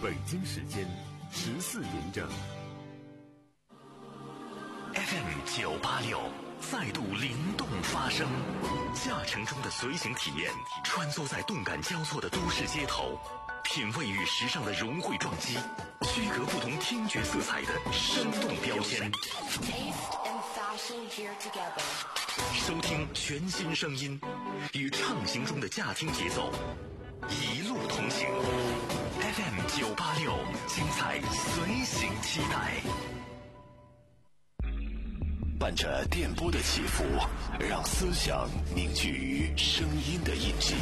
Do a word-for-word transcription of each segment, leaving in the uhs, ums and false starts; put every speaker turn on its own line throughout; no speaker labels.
北京时间十四点整。
F M 九八六再度灵动发声，驾乘中的随行体验，穿梭在动感交错的都市街头，品味与时尚的融汇撞击，区隔不同听觉色彩的生动标签。收听全新声音，与畅行中的驾听节奏一路同行。F M 九八六，精彩随行期待。
伴着电波的起伏，让思想凝聚于声音的印记，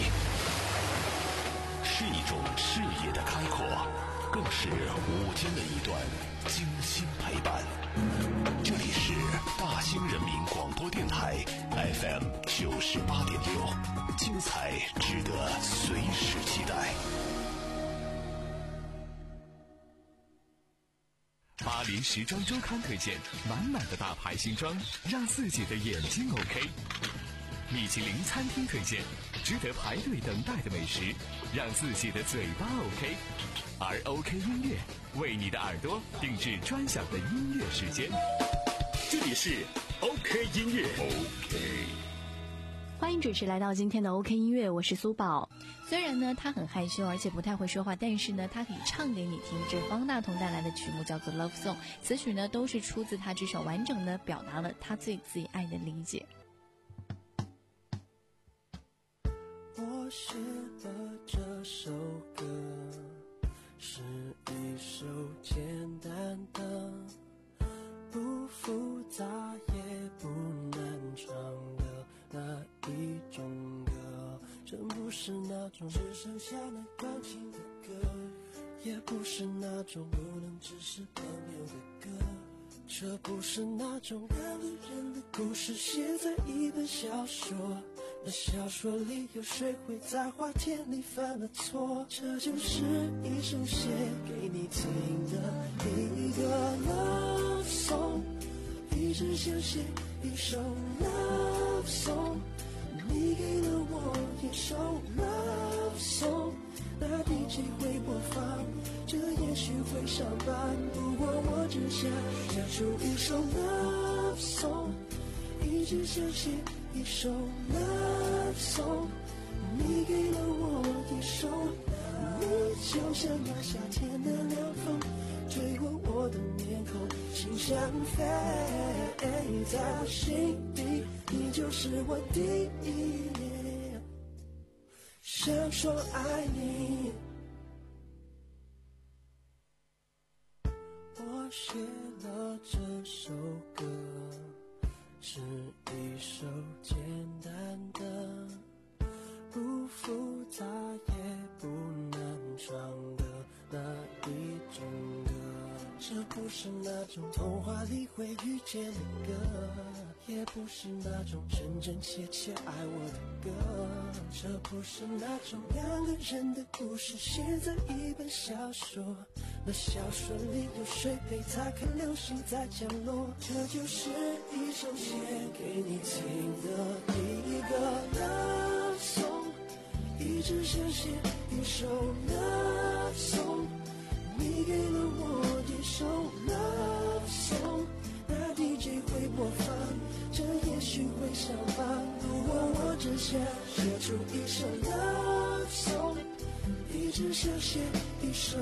是一种视野的开阔，更是午间的一段精心陪伴。这里是大兴人民广播电台 F M 九十八点六，精彩值得随时期待。
巴黎时装周刊推荐满满的大牌新装，让自己的眼睛 OK。米其林餐厅推荐值得排队等待的美食，让自己的嘴巴 OK。而 OK 音乐为你的耳朵定制专享的音乐时间。这里是 OK 音乐 OK。
欢迎准时来到今天的 OK 音乐，我是苏宝。虽然呢他很害羞，而且不太会说话，但是呢他可以唱给你听。这是方大同带来的曲目叫做 Love Song， 此曲呢都是出自他这首，完整的表达了他对自己爱的理解。
我写了这首歌，是一首简单的，不复杂也不难唱的那一种歌，真不是那种只剩下那感情的歌，也不是那种不能只是朋友的歌，这不是那种两个人的故事写在一本小说，那小说里有谁会在花田里犯了错，这就是一首写给你听的一个 love song， 一直想写一首 love song， 你给了我一首 love song， 那 D J 会播放，这也许会上班，不过我只想写出一首 love song， 一直想写一首 love song， 你给了我一首，你就像那夏天的凉风，吹过我的面孔，心想飞，在我心底你就是我第一，想说爱你。我写了这首歌，是一首简单的，不复杂也不难唱的那一种歌，这不是那种童话里会遇见的歌，也不是那种真真切切爱我的歌，这不是那种两个人的故事写在一本小说，那小说里有谁陪他看流星在降落，这就是一首写给你听的一个 love song， 一直想写一首 love song， 你给了我一首 love song， 那 D J 会播放，这也许会上榜，不过我只想写出一首 love song， 一直想写一首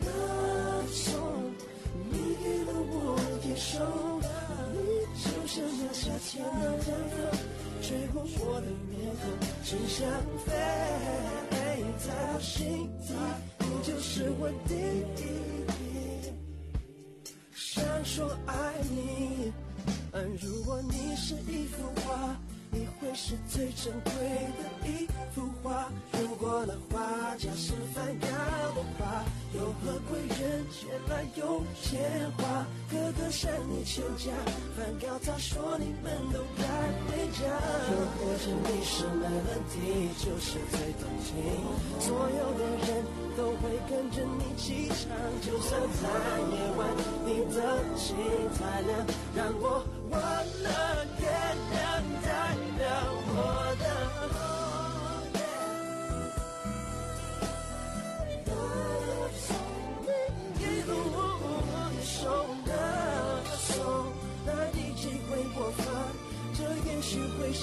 love song， 你给了我一首，你就像那夏天的凉风，吹过我的面孔，心想飞，在我心底你就是我第一，想说爱你。如果你是一幅画，你会是最珍贵的一幅画，如果那画家是梵高的话，又何贵人前来用钱花，哥哥向你求嫁，梵高他说你们都该回家，又或者你是 melody 就是最动情，所有的人都会跟着你起唱，就算在夜晚你的心太亮，让我忘了月亮代表我的Love song，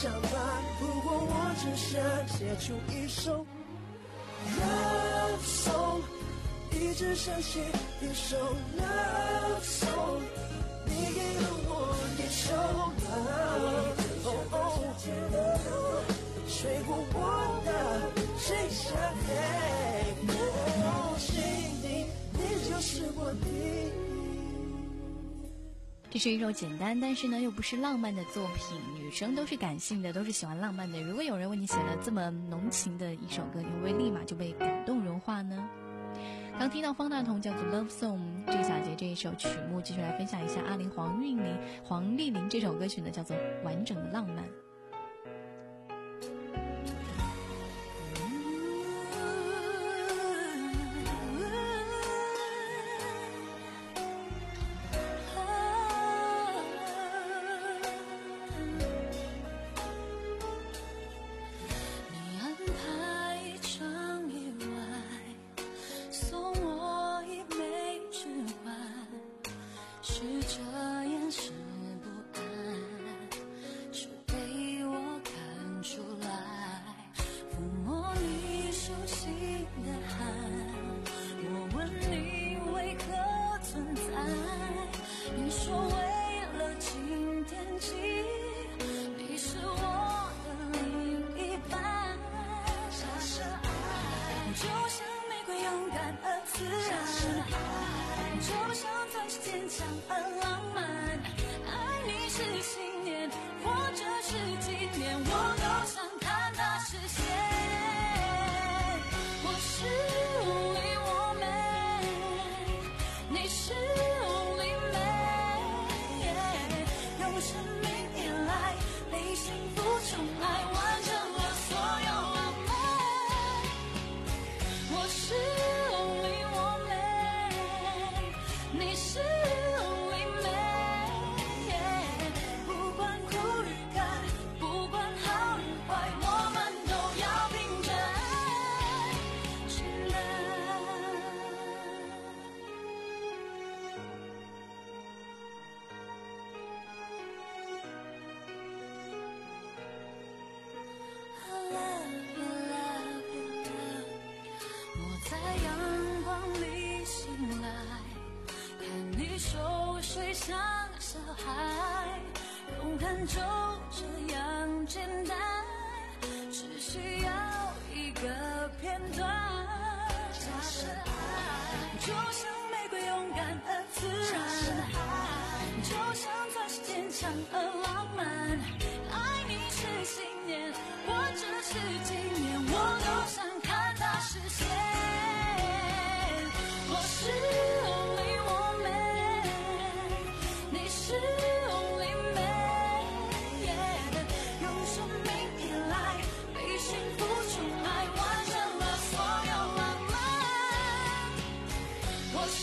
想吧，不过我只想写出一首 love song， 一直想写一首 love song， 你给了我一首 love， 哦哦，吹过我的谁想黑，我心里你就是我的。
这是一首简单但是呢又不是浪漫的作品，女生都是感性的，都是喜欢浪漫的。如果有人为你写了这么浓情的一首歌，你会不会立马就被感动融化呢？刚听到方大同叫做 Love Song 这个小节这一首曲目，继续来分享一下阿玲黄韵玲黄丽玲这首歌曲呢，叫做完整的浪漫。
就这样简单，只需要一个片段。假设爱就像玫瑰勇敢而自然，就像钻石坚强而浪漫。爱你是信念，或者是纪念，我都想看它实现。我是 only woman， 你是 only man，yeah， 用生命依赖，被幸福宠爱，完成了所有浪漫。我是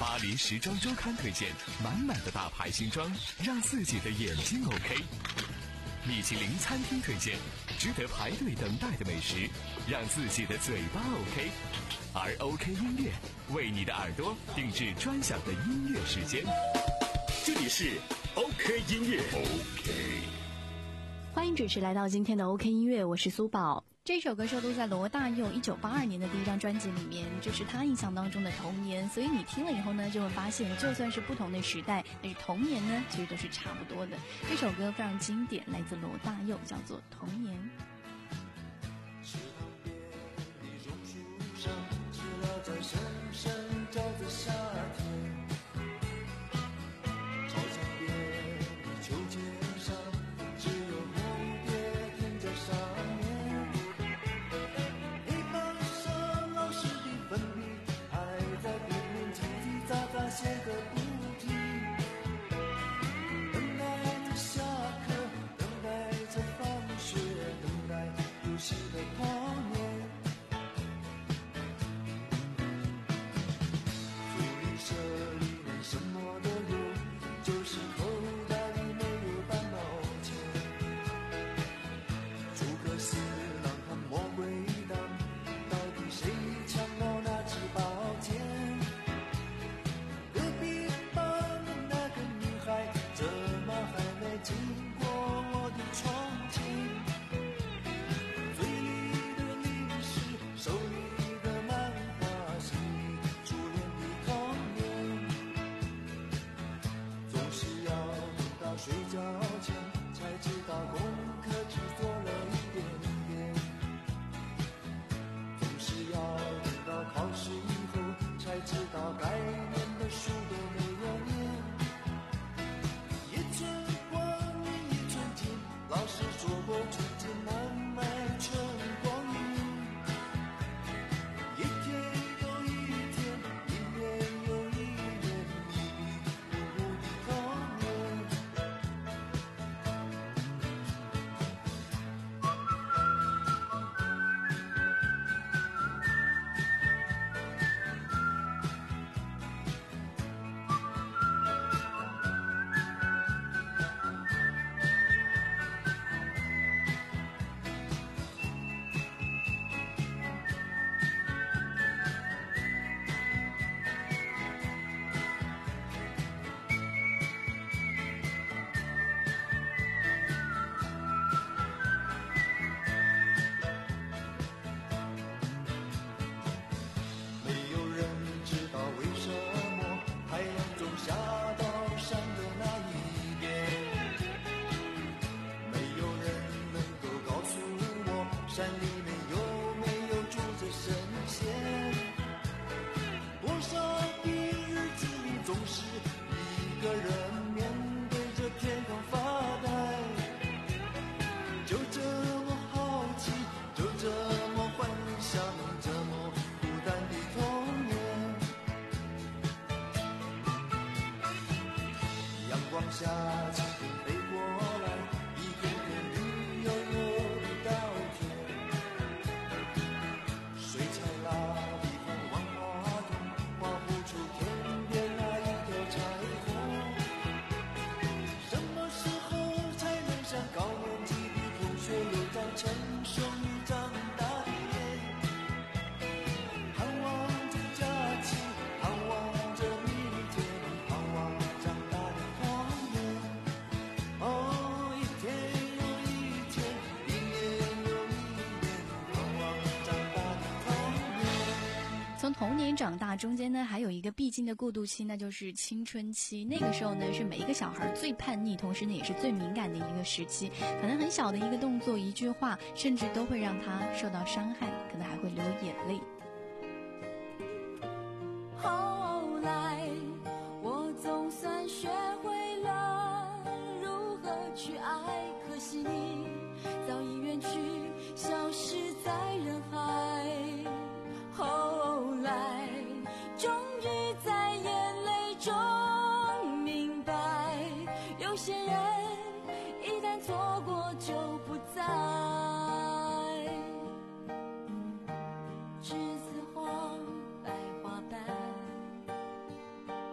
巴黎时装周刊推荐满满的大牌新装，让自己的眼睛 OK。米其林餐厅推荐值得排队等待的美食，让自己的嘴巴 OK。而 OK 音乐为你的耳朵定制专享的音乐时间。
这里是 OK 音乐 OK。
欢迎准时来到今天的 OK 音乐，我是苏宝。这首歌收录在罗大佑一九八二年的第一张专辑里面，这是他印象当中的童年，所以你听了以后呢，就会发现就算是不同的时代，但是童年呢其实都是差不多的。这首歌非常经典，来自罗大佑，叫做《童年》。
池塘边的榕树上，知了在声声叫着夏天。操场边的秋千上，只有蝴蝶停在上面。黑板上老师的粉笔还在拼命叽叽喳喳写个不停。等待着下课，等待着放学，等待游戏的童年。福利社里面什么都有，就是口袋里没有半毛钱。诸葛四郎和魔鬼党，到底谁抢到那支宝剑？隔壁班的那个女孩，怎么还没经过我的窗前？嘴里的零食，手里的漫画，心里初恋的童年。总是要等到睡觉前，才知道功课只做了一点点。总是要等到考试以后，才知道该念的书都没有念。一寸光阴一寸金，老师说过寸金难买寸光阴。一天又一天，一年又一年，迷迷糊糊的童年。没有人知道为什么太阳总下到山的那一边。没有人能够告诉我，山里面有没有住着神仙。多少的日子里，总是一个人面对着天空发呆。就这么好奇，就这么幻想，这么孤单的童年。阳光下，蜻蜓飞过来，一片片绿油油的稻田。水彩蜡笔和万花筒，画不出天边那一条彩虹。什么时候才能像高年级的同学有张成熟与长大的脸？盼望着假期，盼望着明天，盼望长大的童年。哦，一天又一天，一年又一年，盼望长大的童年。
从童年长大中间呢，还有一个必经的过渡期，那就是青春期。那个时候呢，是每一个小孩最叛逆，同时呢也是最敏感的一个时期。可能很小的一个动作、一句话，甚至都会让他受到伤害，可能还会流眼泪。
后来，我总算学会了如何去爱，可惜你早已远去，消失在人海。后来，终于在眼泪中明白，有些人一旦错过就不再。栀子花白花瓣，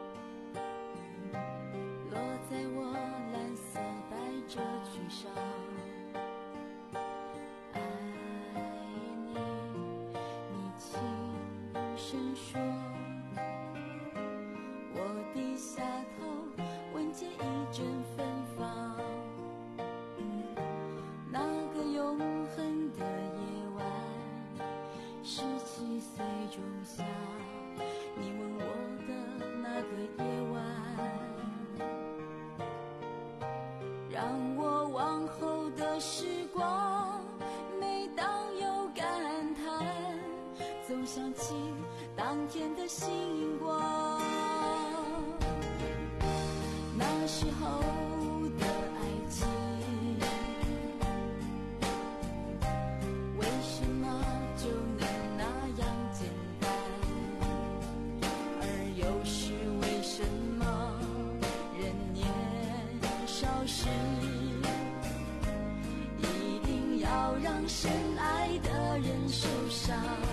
有让深爱的人受伤。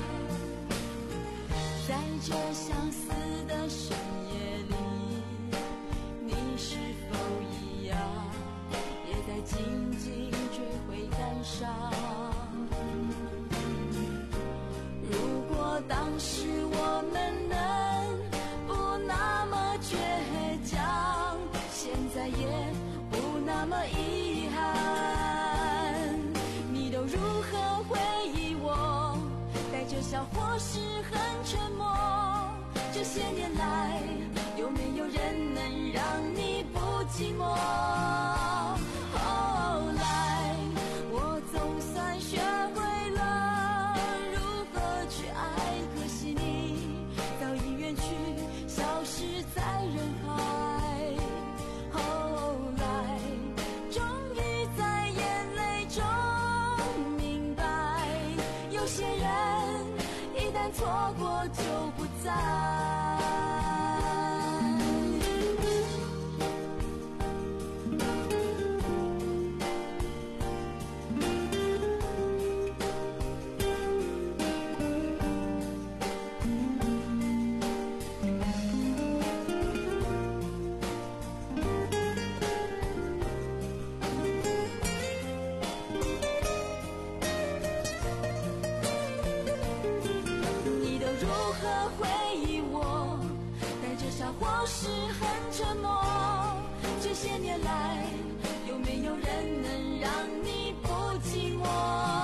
在这相似的深夜里，你是否一样也在紧紧追悔感伤？如果当时我们能不那么倔强，现在也不那么遗憾。你都如何回忆我？带着笑或是很沉默。这些年来，有没有人能让你不寂寞？后来我总算学会了如何去爱，可惜你早已远去，消失在人海。后来终于在眼泪中明白，有些人一旦错过就不在。或是很沉默，这些年来，有没有人能让你不寂寞？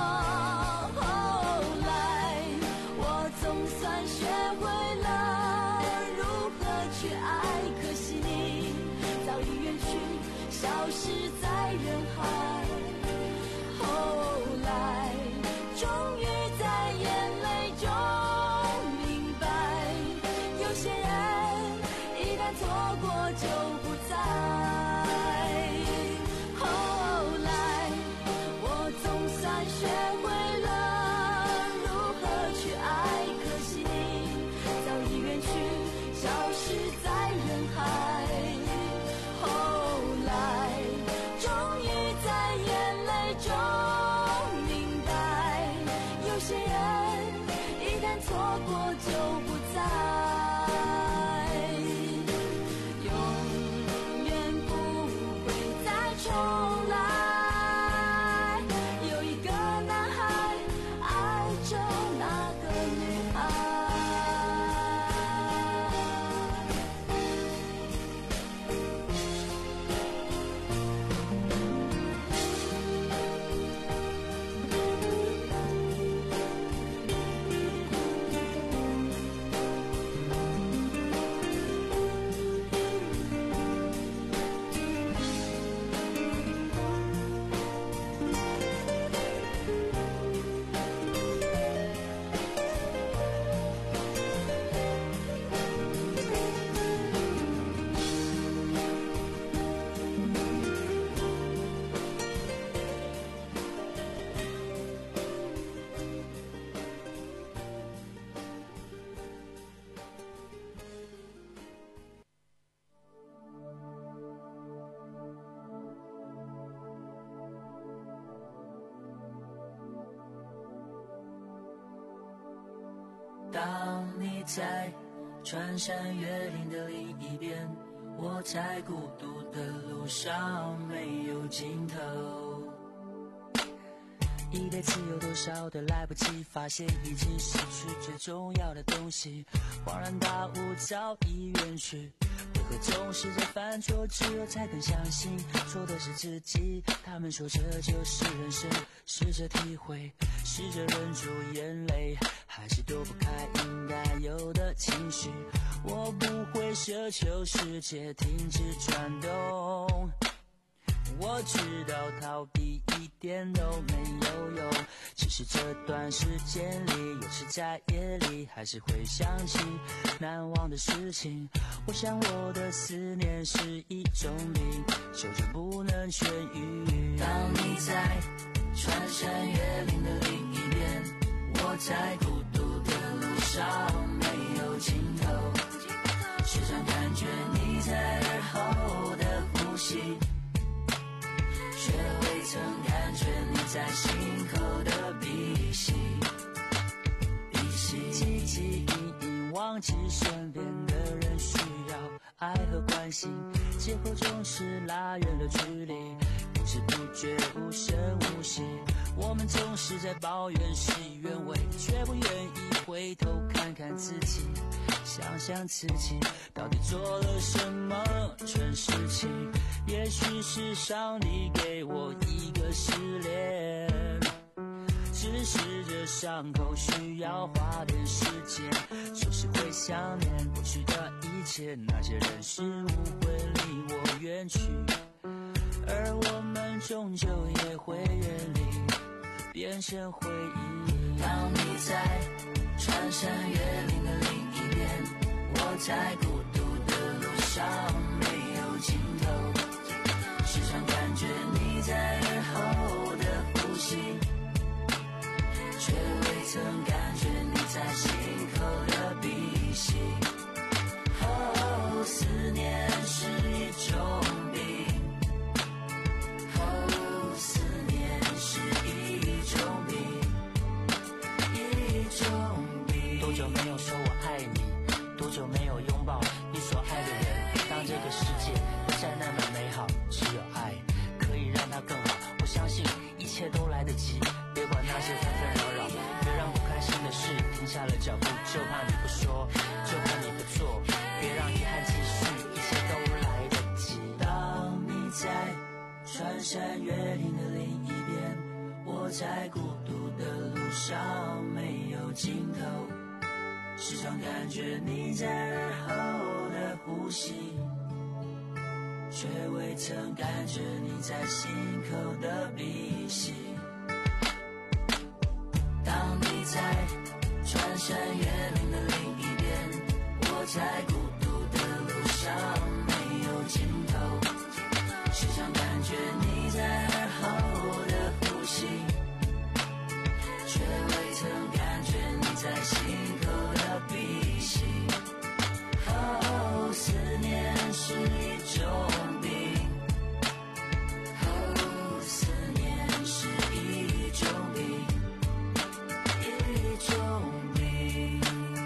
后来我总算学会了如何去爱，可惜你早已远去，消失在人海。后来终于在眼泪中明白，有些人一旦错过就不在。后来我总算学会了如何去爱，可惜你早已远去，消失在人海。后来终于在眼泪中明白，有些人一旦错过就不在。重来，有一个男孩爱着那个女孩。
当你在穿山越岭的另一边，我在孤独的路上没有尽头。一辈子有多少的来不及发现，已经失去最重要的东西，恍然大悟早已远去。为何总是在犯错之后才更相信错的是自己？他们说这就是人生，试着体会，试着忍住眼泪，还是躲不开应该有的情绪。我不会奢求世界停止转动，我知道逃避一点都没有用，只是这段时间里，有时在夜里还是会想起难忘的事情。我想我的思念是一种病，久久不能痊愈。当你在穿山越岭的另一边，我在孤独的路上没有尽头，时常感觉你在耳后的呼吸，却未曾感觉你在心口邂逅总是拉远了距离，不知不觉无声无息，我们总是在抱怨事与愿违，却不愿意回头看看自己，想想自己到底做了什么蠢事情。也许是上帝给我一个失恋，只是这伤口需要花点时间，说是会想念过去的一切，那些人事物会离我远去，而我们终究也会远离，变成回忆。当你在穿山越岭的另一边，我在孤独的路上没有尽头，时常感觉你在耳后的呼吸，却未曾感觉你在心口的鼻息。哦，思念是一种病，哦，思念是一种病，一种病。多久没有说我爱你，多久没有拥抱你所爱的人，当这个世界不再那么美好，只有爱可以让它更好。我相信一切都来得及，别管那些纷纷扰扰，别让不开心的事停下了脚步，就怕你不说，就怕你不做，别让遗憾继续，一切都来得及。当你在穿山越岭的另一边，我在孤独的路上没有尽头，时常感觉你在耳后的呼吸，却未曾感觉你在心口的鼻息。当你在穿山越岭的另一边，我在孤独的路上没有尽头，时常感觉你在耳后的呼吸，却未曾感觉你在心口的鼻息。哦，思念是一种病，哦，思念是一种病，一种病。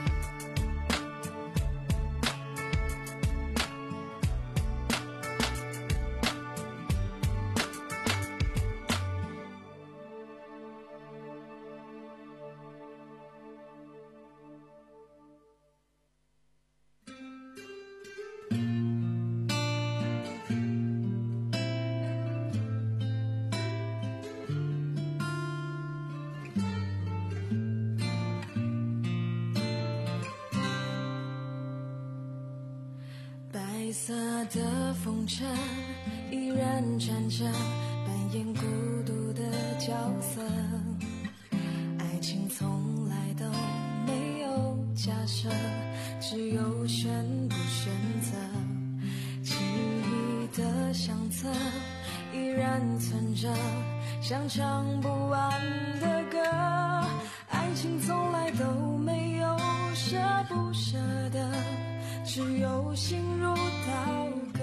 白色的风筝依然站着，扮演孤独的角色。爱情从来都没有假设，只有选不选择。记忆的相册依然存着，像唱不完的歌。爱情从来都没有舍不舍得，只有心如刀割。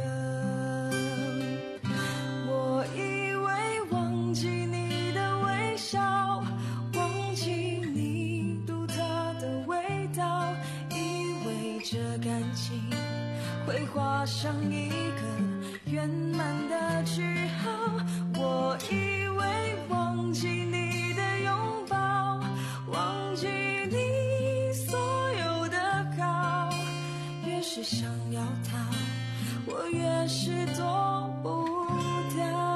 我以为忘记你的微笑，忘记你独特的味道，以为这感情会画上一个圆满的句号。我以为忘记你的拥抱，忘记你所有的好，越是想要它，我越是躲不掉。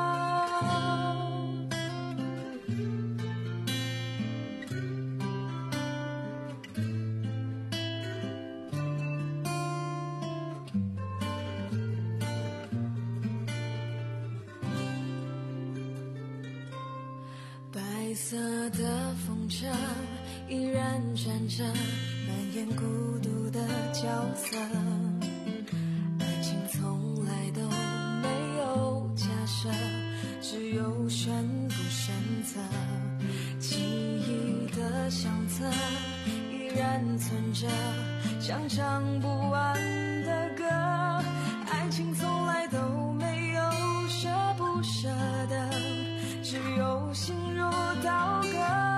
白色的风车依然站着，扮演孤独的角色。爱情从来都没有假设，只有选不选择。记忆的相册依然存着，像唱不完的歌。爱情从来都没有舍不舍得，只有心如刀割。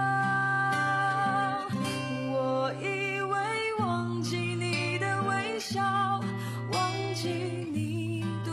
我以为忘记你的微笑，忘记你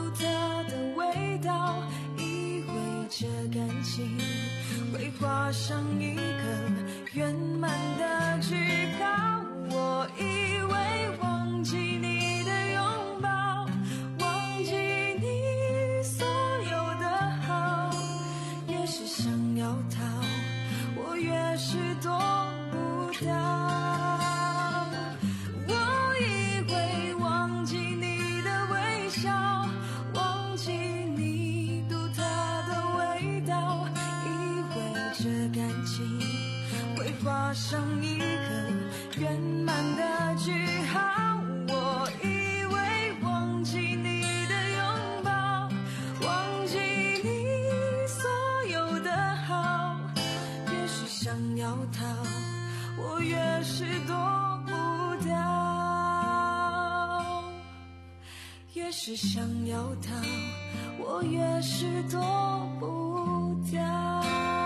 会画上一个圆满的句号。我以为忘记你的拥抱，忘记你所有的好，越是想要逃，我越是躲不掉。我以为忘记你的微笑，忘记你独特的味道，以为这感情会画上一个圆满的句号。我以为忘记你的拥抱，忘记你所有的好，越是想要逃，我越是躲不掉。越是想要逃，我越是躲不掉。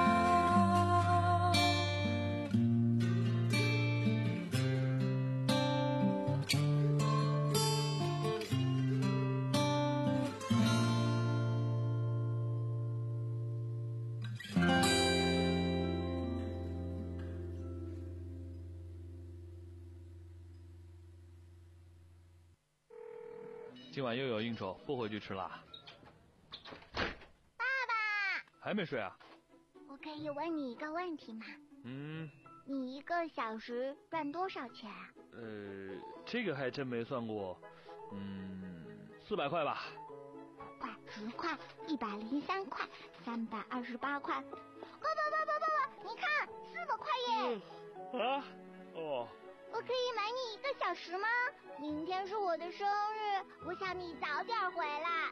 今晚又有应酬，不回去吃啦。
爸爸，
还没睡啊？
我可以问你一个问题吗？
嗯。
你一个小时赚多少钱啊？
呃，这个还真没算过。嗯，四百块吧。
五块、十块、一百零三块、三百二十八块。爸爸爸爸爸爸，你看，四百块耶！
嗯、啊？哦。
我可以买你一个小时吗？明天是我的生日，我想你早点回来。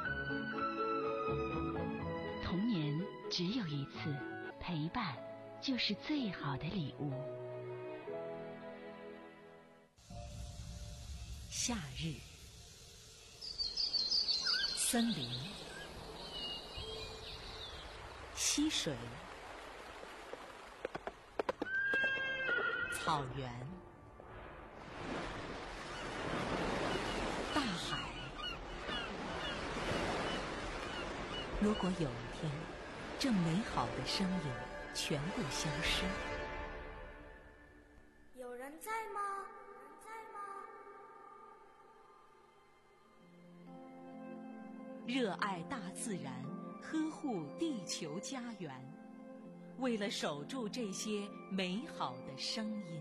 童年只有一次，陪伴就是最好的礼物。夏日，森林，溪水，草原，大海。如果有一天，这美好的声音全部消失，
有人在吗？在吗？
热爱大自然，呵护地球家园，为了守住这些美好的声音。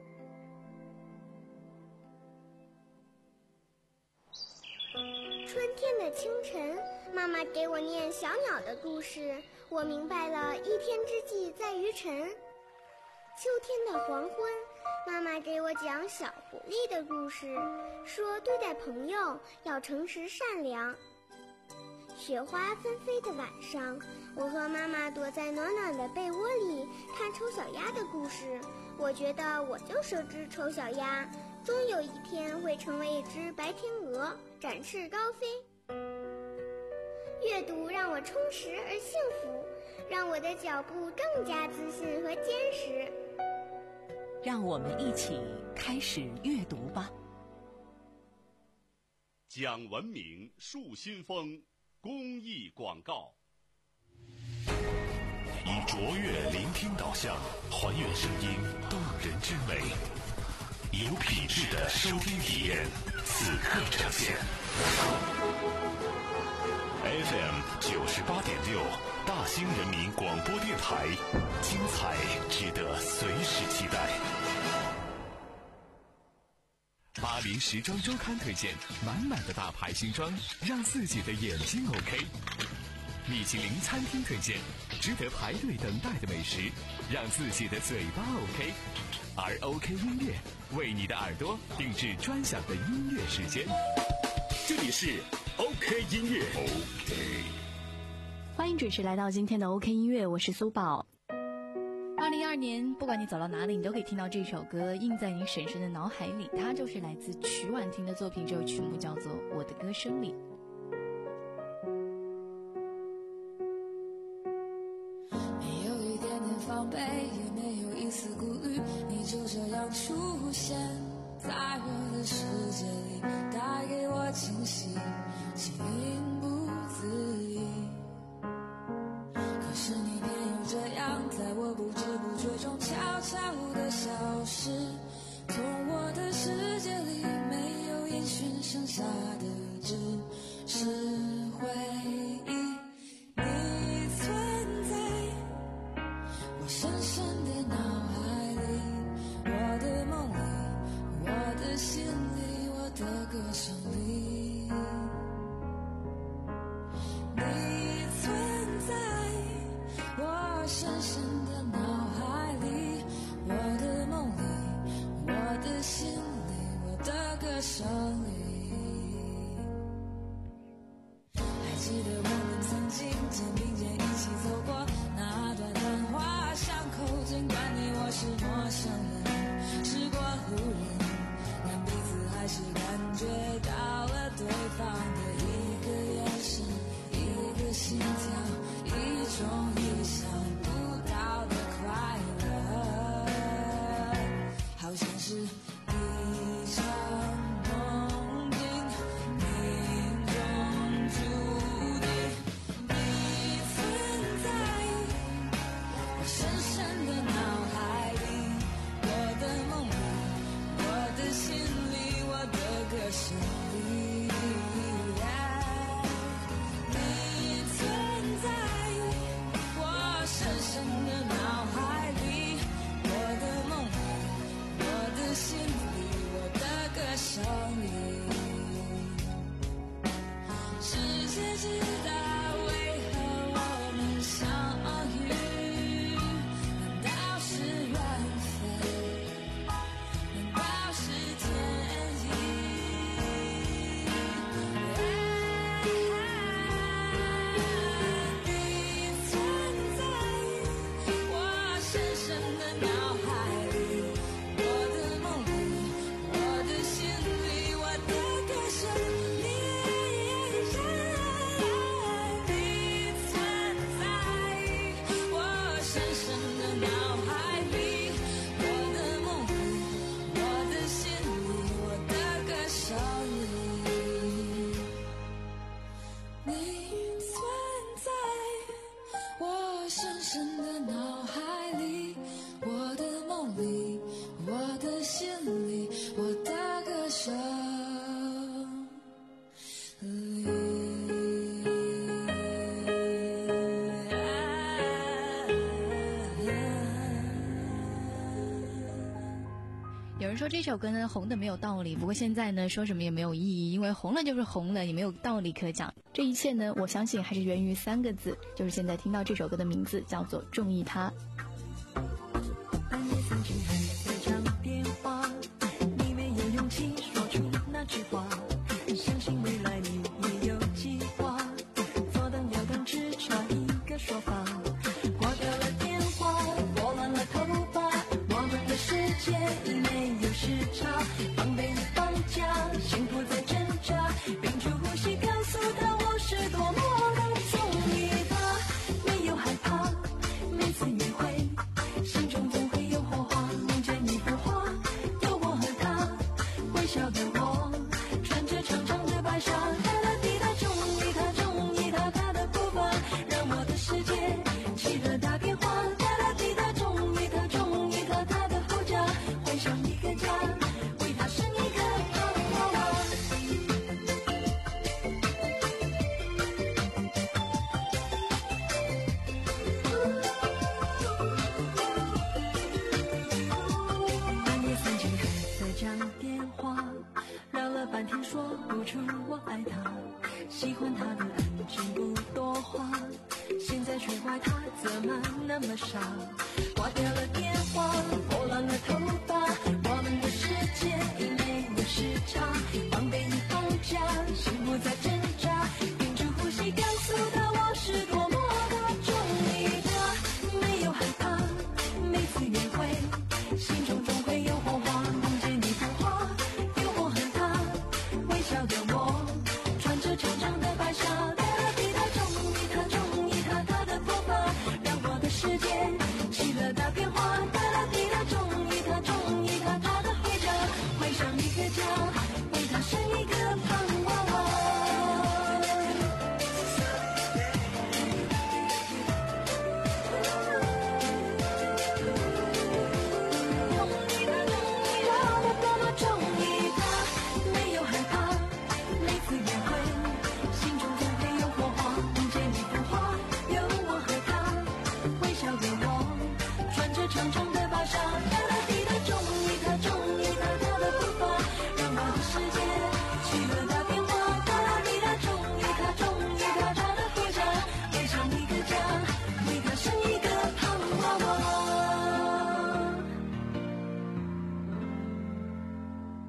春天的清晨，妈妈给我念小鸟的故事，我明白了一天之计在于晨。秋天的黄昏，妈妈给我讲小狐狸的故事，说对待朋友要诚实善良。雪花纷飞的晚上，我和妈妈躲在暖暖的被窝里看丑小鸭的故事，我觉得我就是只丑小鸭，终有一天会成为一只白天鹅，展翅高飞。阅读让我充实而幸福，让我的脚步更加自信和坚实。
让我们一起开始阅读吧。
讲文明树新风公益广告。
以卓越聆听导向，还原声音动人之美，有品质的收听体验，此刻呈现。F M 九十八点六，大兴人民广播电台，精彩值得随时期待。
巴黎时装周刊推荐，满满的大牌新装，让自己的眼睛 OK。米其林餐厅推荐，值得排队等待的美食，让自己的嘴巴 OK。而 OK 音乐为你的耳朵定制专享的音乐时间。
这里是 OK 音乐。OK，
欢迎准时来到今天的 OK 音乐，我是苏宝。二零二二年，不管你走到哪里，你都可以听到这首歌，印在你深深的脑海里。它就是来自曲婉婷的作品，这首曲目叫做《我的歌声里》。
没有一点点防备，也没有一丝顾虑，你就这样出现在我的世界里，带给我惊喜，情不自已。可是你偏又在我不知不觉中悄悄地消失，从我的世界里没有音讯，剩下的只是回忆。你存在我深深的脑海里，我的梦里，我的心里，我的歌声里。你存在我深深的脑海里，我的梦里，我的心里，我的歌声里。还记得我们曾经肩并肩一起走过那段繁华巷口，尽管你我是陌生人，是过路人，但彼此还是感觉到了对方的一个眼神，一个心跳，一种意想不到的快乐，好像是一场梦境，命中注定。你存在我深深的脑海里，我的梦里，我的心里，我的歌声里。你存在我深深的脑海里，我的梦里，我的心里，我的歌声里。世界知道为何我们相遇，难道是缘分？难道是天意？你存在我深深的脑海里，我的梦里，我的心里，我的歌声里。你存在我深深的脑海里，我的梦里，我的心里，我的歌声里。你存在我深深的脑海里，我的梦里，我的心里，我的歌声里。
有人说这首歌呢红的没有道理，不过现在呢说什么也没有意义，因为红了就是红了，也没有道理可讲。这一切呢，我相信还是源于三个字，就是现在听到这首歌的名字，叫做中意他。
半夜三更还在讲电话，你没有勇气说出那句话，相信未来你也有计划，左等右等只差一个说法，挂掉了电话，拨乱了头发，我们的世界已没有时差，防备你放假，幸福在挣扎，屏住呼吸告诉他我是多么的中意他，没有害怕，每次约会心中总会有火花，梦见一幅画，有我和他，微笑的我，穿着长长的白纱，哒哒滴答中意他，中意他，他的步伐让我的世界起了大变化，哒哒滴答中意他，中意他，他的后家会像一个家，为他生一个胖娃娃。半夜三更还在讲电话，绕了半天说不出我爱他，喜欢他的安静不多话，现在却怪他怎么那么傻，挂掉了电话，拨乱了头发，我们的世界已没有时差，防备你放假，心不再挣扎，屏住呼吸告诉他我是多么的中意他，没有害怕，每次约会心中总会有火花，梦见一幅画，有我和他，微笑的我，穿着长长的白纱，哒哒滴答中意他，中意他，他的步伐让我的世界起了大变化，哒哒滴答中意他，中意他，他的回家会像一个家，为他生一个胖娃娃。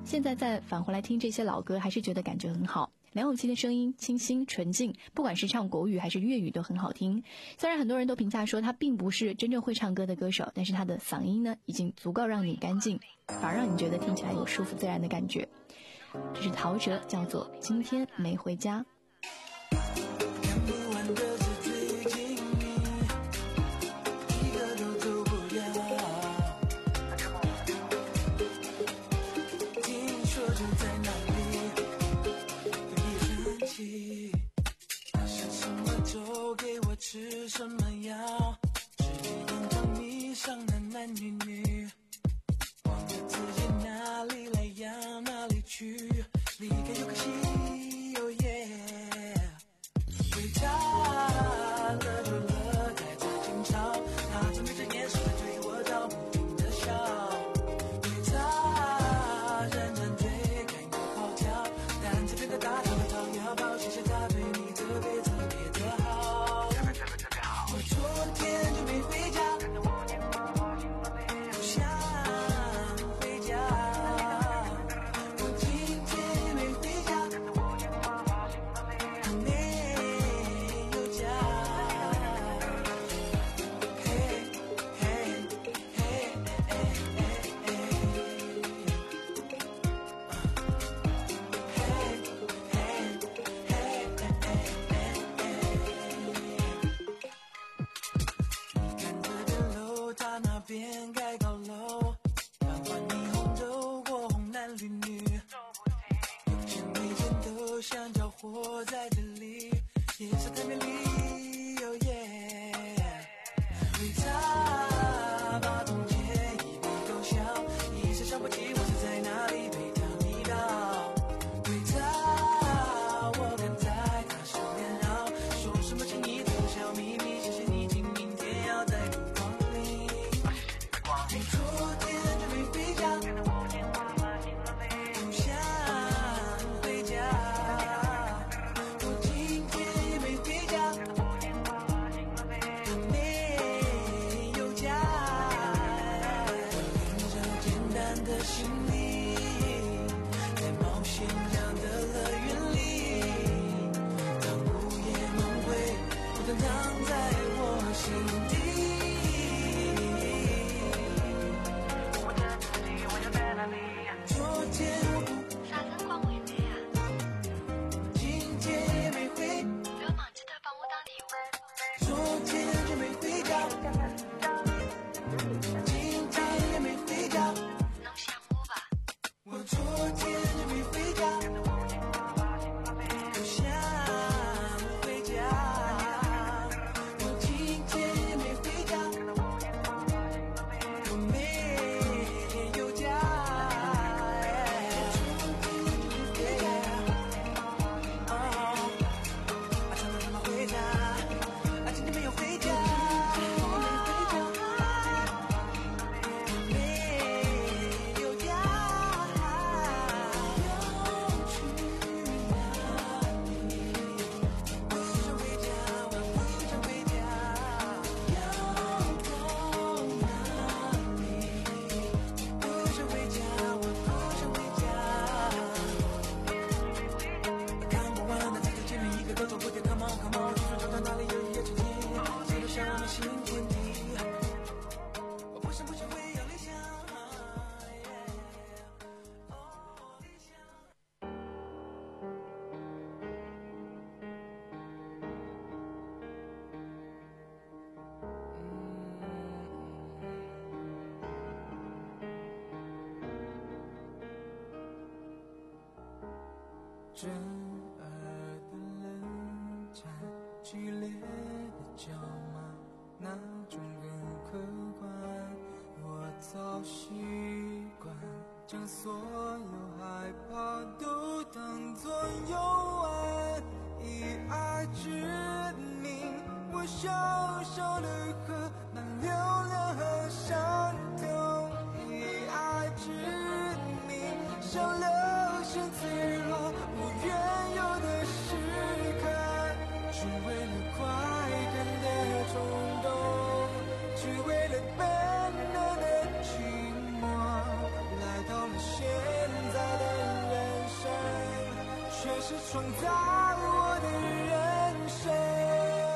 现在再返回来听这些老歌，还是觉得感觉很好。梁咏琪的声音清新纯净，不管是唱国语还是粤语都很好听。虽然很多人都评价说他并不是真正会唱歌的歌手，但是他的嗓音呢已经足够让你干净，反而让你觉得听起来有舒服自然的感觉。这是陶喆，叫做今天没回家。
吃什么药？只因着迷上男男女女，忘了自己哪里来呀哪里去，离开又可惜又耶，回家了就乐开在经常，他总眯着眼神在对我照不停的笑，对他认真对看又好跳，但这边的大跳的糖要抱，谢谢他对你特别特别的好。昨天就没回家，不想回家。我今天也没回家，没有家。嘿，嘿，嘿，嘿，嘿，那边盖高楼，缓缓霓虹走过红男绿女，有钱没钱都想搅和在这里，夜色太美丽，有耶。为他把从前一笔勾销，一时想不起我是在哪里被他迷倒。为他，我敢在他身边绕，说什么情谊都小秘密，谢谢你，请明天要带路。昨天就没回家，不想回家。我今天也没回家，没有家。我拎着简单的行李，在冒险家的乐园里，当午夜梦回，不断躺在我心底。昨天我不
啥辰光回来呀？
今天也没回，
不要忘记得帮我打电话。
昨天就没回家，今天也没回家。
能想我吧？
我昨天就没回家，不想回家。我今天也没回家，我没有家。震耳的冷战，剧烈的叫骂，那种更客观。我早习惯将所有害怕都当作游玩，以爱之名，我小小的河那流量和伤痛，以爱之名，像流星坠落无缘有的时刻，只为了快感的冲动，只为了本能的寂寞，来到了现在的是创造我的人生。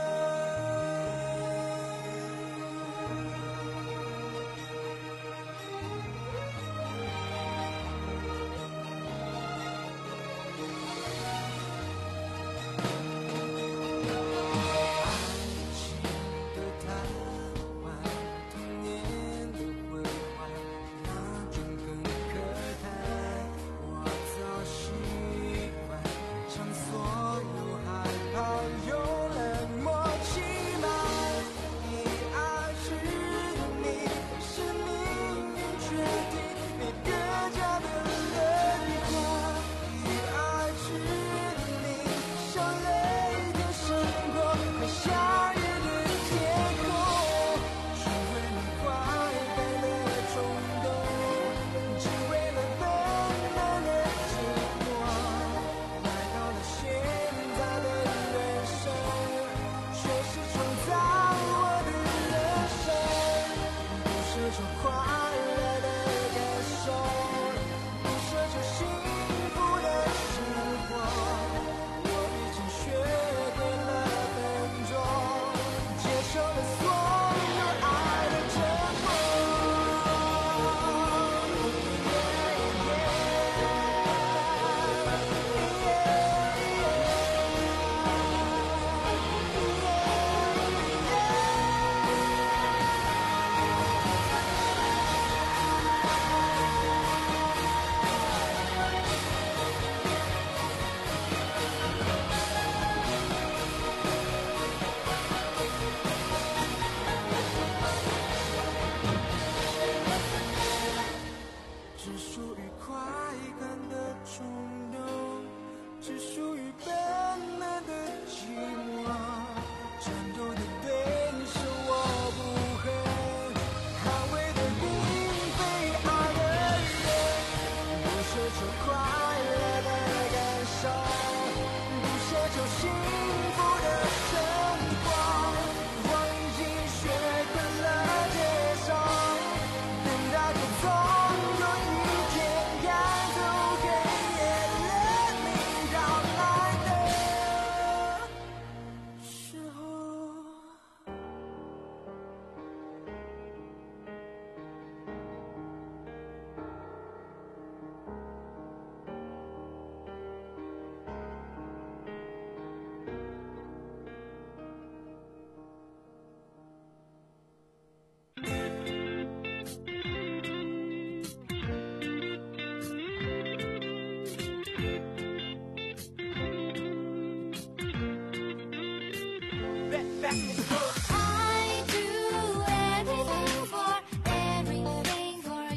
I do everything for everything for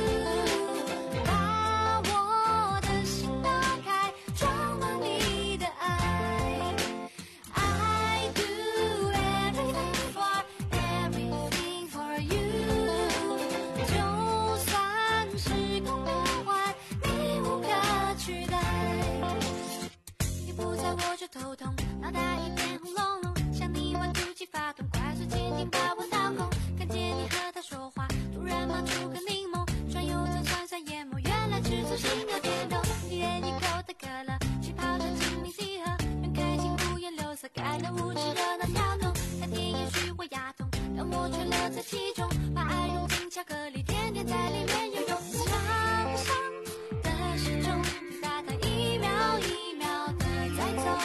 you， 把我的心打开，装满你的爱。I do everything for everything for you， 就算时空变换，你无可取代。你不在我就头痛，脑袋一片轰隆隆。你玩突起发动，快速前进把我掏空。看见你和他说话，突然冒出个柠檬，转悠着酸酸眼眸，原来吃醋心有点痛。一人一口的可乐，气泡着精明契合，人开心五颜六色，盖得舞池热闹跳动。他甜言许我牙痛，但我却乐在其中，把爱融进巧克力，天天在里面游泳。长长的时钟，大概一秒一秒的在走。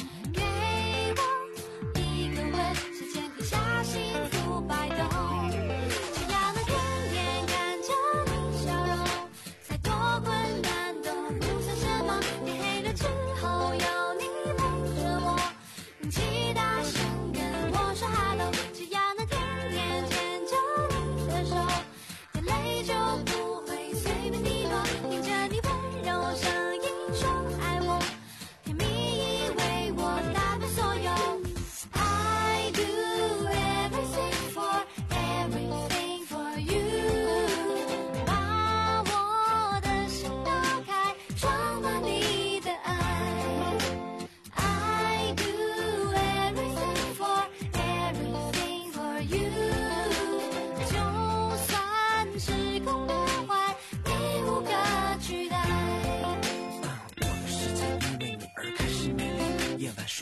幸福摆动，只要能天天看着你笑容，再多困难都不算什么。天黑了之后有你陪着我，勇气大声跟我说 hello， 只要能天天牵着你的手，天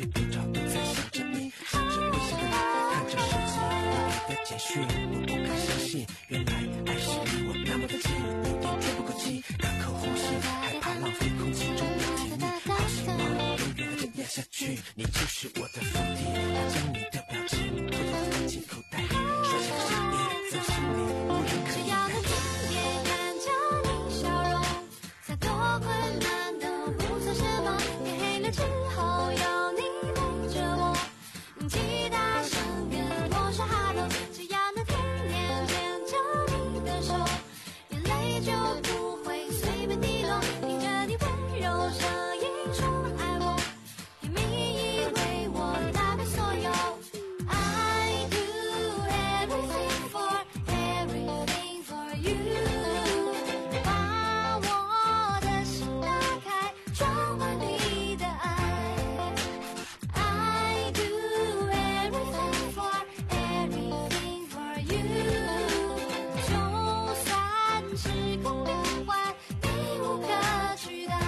睡不着都在想着你，想着微笑的你，看着手机你给的简讯，我不敢相信，原来爱是离我那么的近，有点喘不过气，大口呼吸，害怕浪费空气中的甜蜜，好希望永远的这样下去，你就是我的腹地，将你的表情偷偷放进口袋里，说想是你，在心里无人可以代替。
也看着你笑容，再多困难都不算什么，天黑了之后有你陪着我，记大声跟我说哈喽，只要那天天牵着你的手，眼泪就不会随便滴落，听着你温柔声音说爱我，甜蜜已为我打败所有。I do everything for everything for you， 把我的心打开，装满你的爱。I do everything for everything for you， 就算时空变换，你无可取代。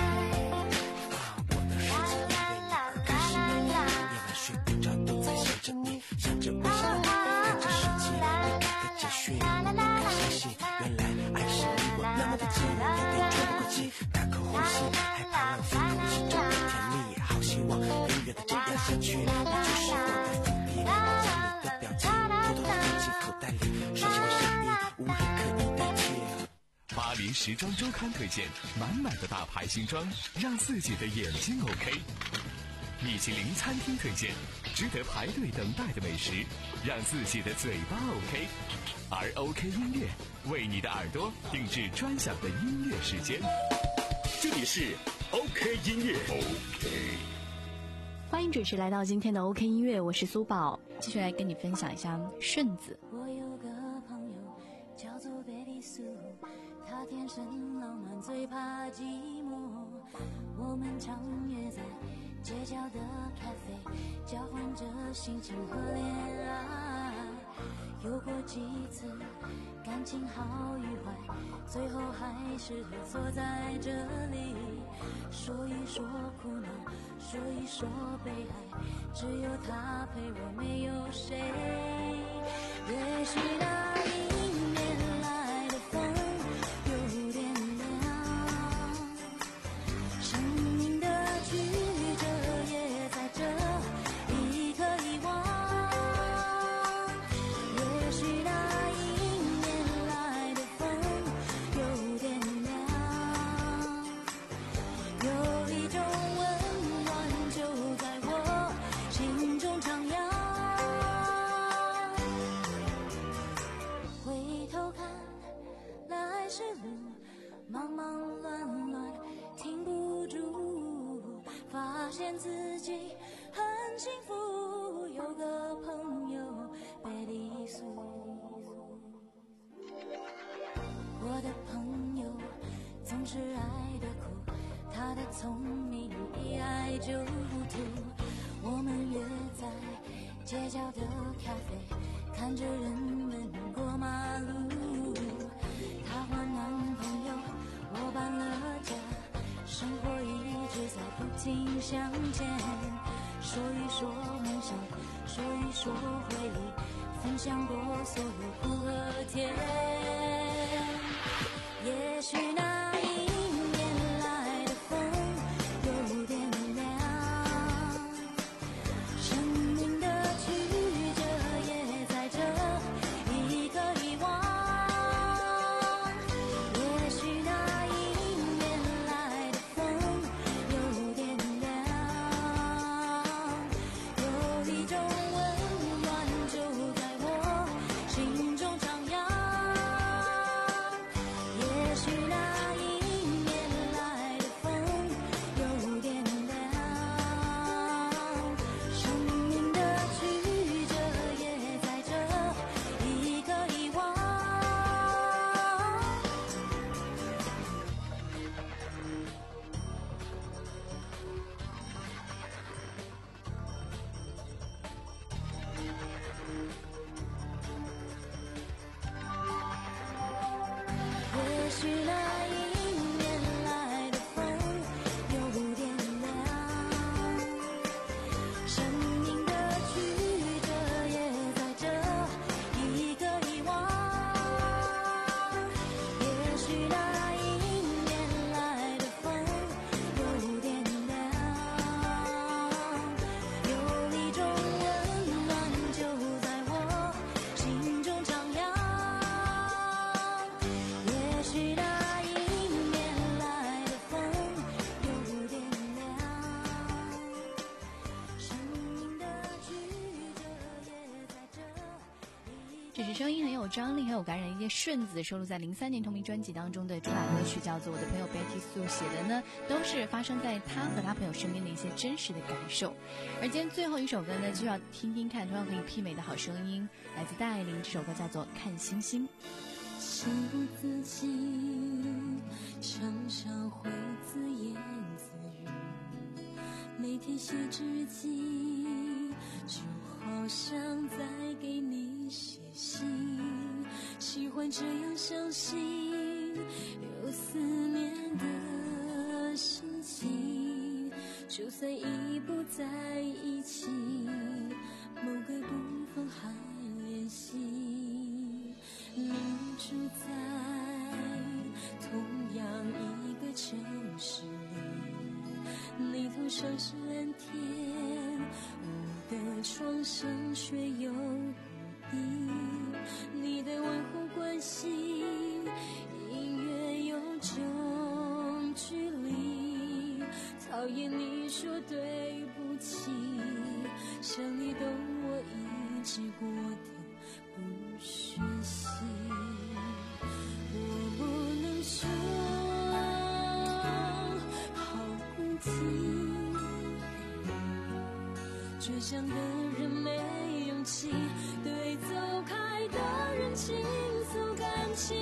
睡不着都在想着你，想着微笑的你，看着手机你给的简讯，我不敢相信，原来爱是离我那么的近，有点喘不过气，大口呼吸，害怕浪费空气中的甜蜜，好希望永远的这样下去，你就是我的伏笔，将你的表情偷偷放进口袋里，说起我是你，无人可以代替。
巴黎时装周刊推荐满满的大牌新装，让自己的眼睛 OK。米其林餐厅推荐值得排队等待的美食，让自己的嘴巴 OK。而 OK 音乐为你的耳朵定制专享的音乐时间。
这里是 OK 音乐 OK。
欢迎准时来到今天的 OK 音乐，我是苏宝，继续来跟你分享一下顺子。
我有个朋友叫做贝利苏，他天生浪漫，最怕寂寞。我们常约在街角的咖啡，交换着心情和恋爱。有过几次感情好与坏，最后还是坐在这里，说一说苦恼，说一说悲哀，只有他陪我，没有谁。也许那迎面来的风有点凉，生命的曲折也在这一刻遗忘。也许那迎面来的风有点凉，有一种温暖就在我心中徜徉。回头看来时路忙忙乱乱，停不住，发现自己很幸福，有个朋友贝利苏。我的朋友总是爱的苦，他的聪明一爱就吐。我们约在街角的咖啡，看着人们过马路。她换男朋友，我搬了家，生活一直在不停向前。说一说梦想，说一说回忆，分享过所有苦和甜。也许那迎面来的风有点凉，生命的曲折也在这一刻遗忘。也许那迎面来的风有点凉，有一种温暖就在我心中徜徉。也许那迎面来的风有点凉，生命的曲折也在这一刻遗忘。也许那迎面来的风有点凉，
这是声音很有张力、很有感染力的顺子，收录在零三年同名专辑当中的主打歌曲，叫做《我的朋友 Betty Sue》，写的呢都是发生在他和他朋友身边的一些真实的感受。而今天最后一首歌呢，就要听听看同样可以媲美的好声音，来自戴爱玲，这首歌叫做《看星星》。
情不自禁，常常会自言自语，每天写日记，就好像在给你写信，喜欢这样相信，有思念的心情，就算已不在一起，某个部分还联系。你住在同样一个城市里，你头上是蓝天，我的床上却有雨滴。你的问候关心，隐约有种距离。讨厌你说对不起，想你懂我一直过的不学习。我不能说好孤寂，倔强的人没勇气对走开的人倾诉感情。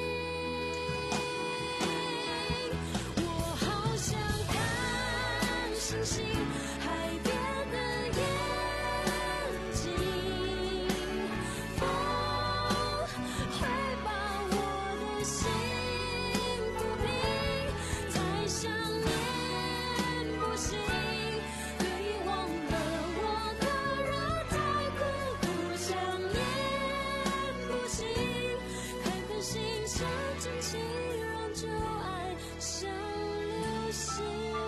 我好想看星星，海边的眼睛，风会把我的心抚平，再想念不行，对遗忘了我的人太苦苦想念不行，看看星下真情，让旧爱像流星。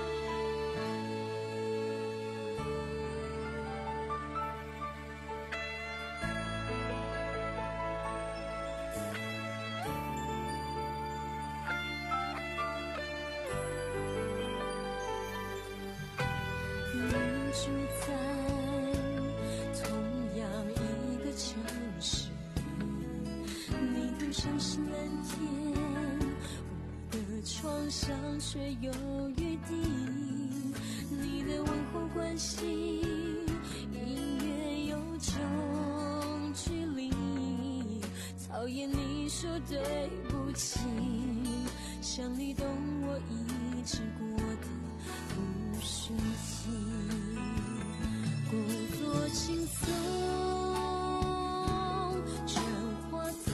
你住在同样一个城市，你头上是蓝天，我的床上却有雨滴。你的问候关心，隐约有种距离。讨厌你说对不起，想你懂我一直过的不顺心，故作轻松转话题，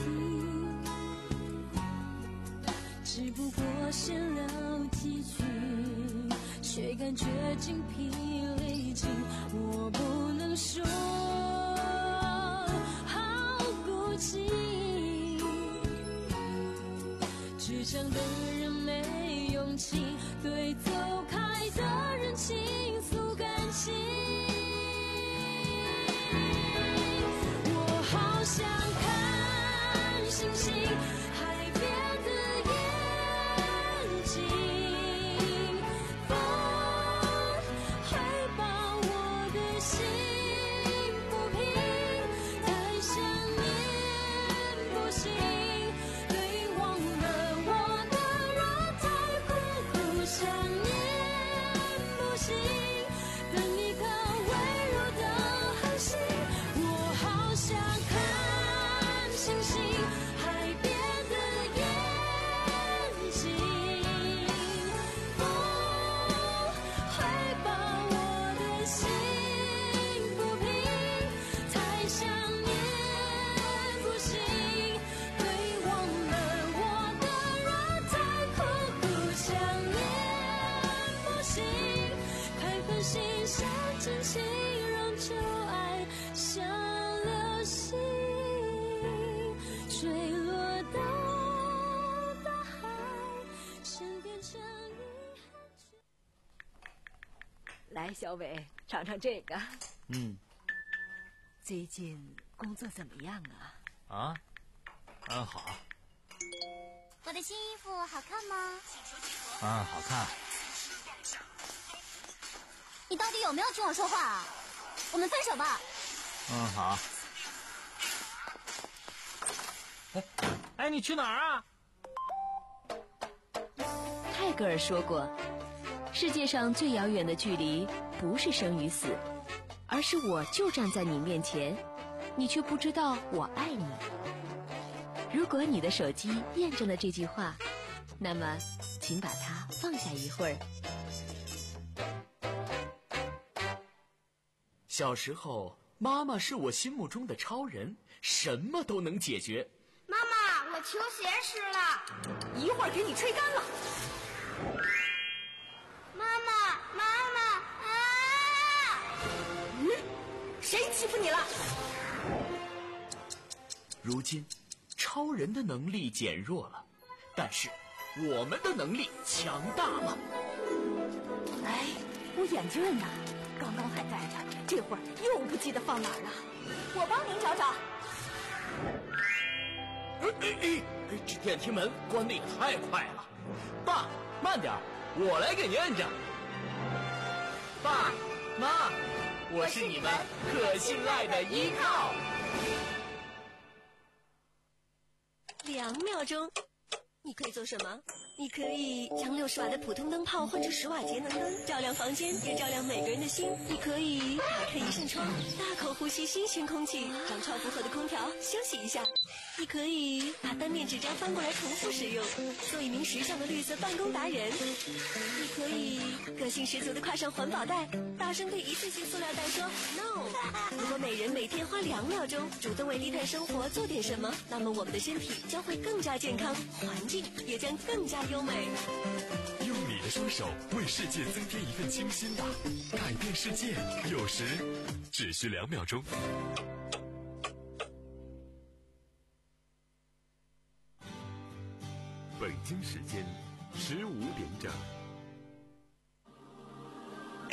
只不过闲聊几句，却感觉精疲力尽。我不能说好孤寂，倔强的人没勇气对走开的人倾诉感情。我好想看星星，海边的眼睛，风会把我的心抚平，再想念不行，对遗忘了我的人太苦苦想念不行，等一颗微弱的恒星。我好想看星星，海边的眼睛，风会把我的心抚平，太想念不行，对遗忘了我的人太苦苦想念不行，开颗心下真情，让旧爱像流星坠落到大海，先变成遗憾。
来，小伟，尝尝这个。
嗯，
最近工作怎么样啊？
啊，嗯，好。
我的新衣服好看吗？
啊，好看。
你到底有没有听我说话啊？我们分手吧。
嗯，好。 哎，你去哪儿啊？
泰戈尔说过，世界上最遥远的距离不是生与死，而是我就站在你面前，你却不知道我爱你。如果你的手机验证了这句话，那么请把它放下一会儿。
小时候，妈妈是我心目中的超人，什么都能解决。
妈妈，我球鞋湿了，
一会儿给你吹干了。
妈妈，妈妈啊！
嗯，谁欺负你了？
如今，超人的能力减弱了，但是我们的能力强大了。
哎，我眼镜呢？刚刚还在这，这会儿又不记得放哪儿了。我帮您找找。
哎哎哎！这电梯门关得也太快了。爸，慢点，我来给您摁着。爸妈，我是你们可信赖的依靠。
两秒钟，你可以做什么？你可以将六十瓦的普通灯泡换成十瓦节能灯，照亮房间，也照亮每个人的心。你可以打开一扇窗，大口呼吸新鲜空气，让超负荷的空调休息一下。你可以把单面纸张翻过来重复使用，做一名时尚的绿色办公达人。你可以个性十足的挎上环保袋，大声对一次性塑料袋说 no。如果每人每天花两秒钟主动为低碳生活做点什么，那么我们的身体将会更加健康，环境也将更加优美。
用你的双手为世界增添一份清新吧，改变世界有时只需两秒钟。
北京时间十五点整。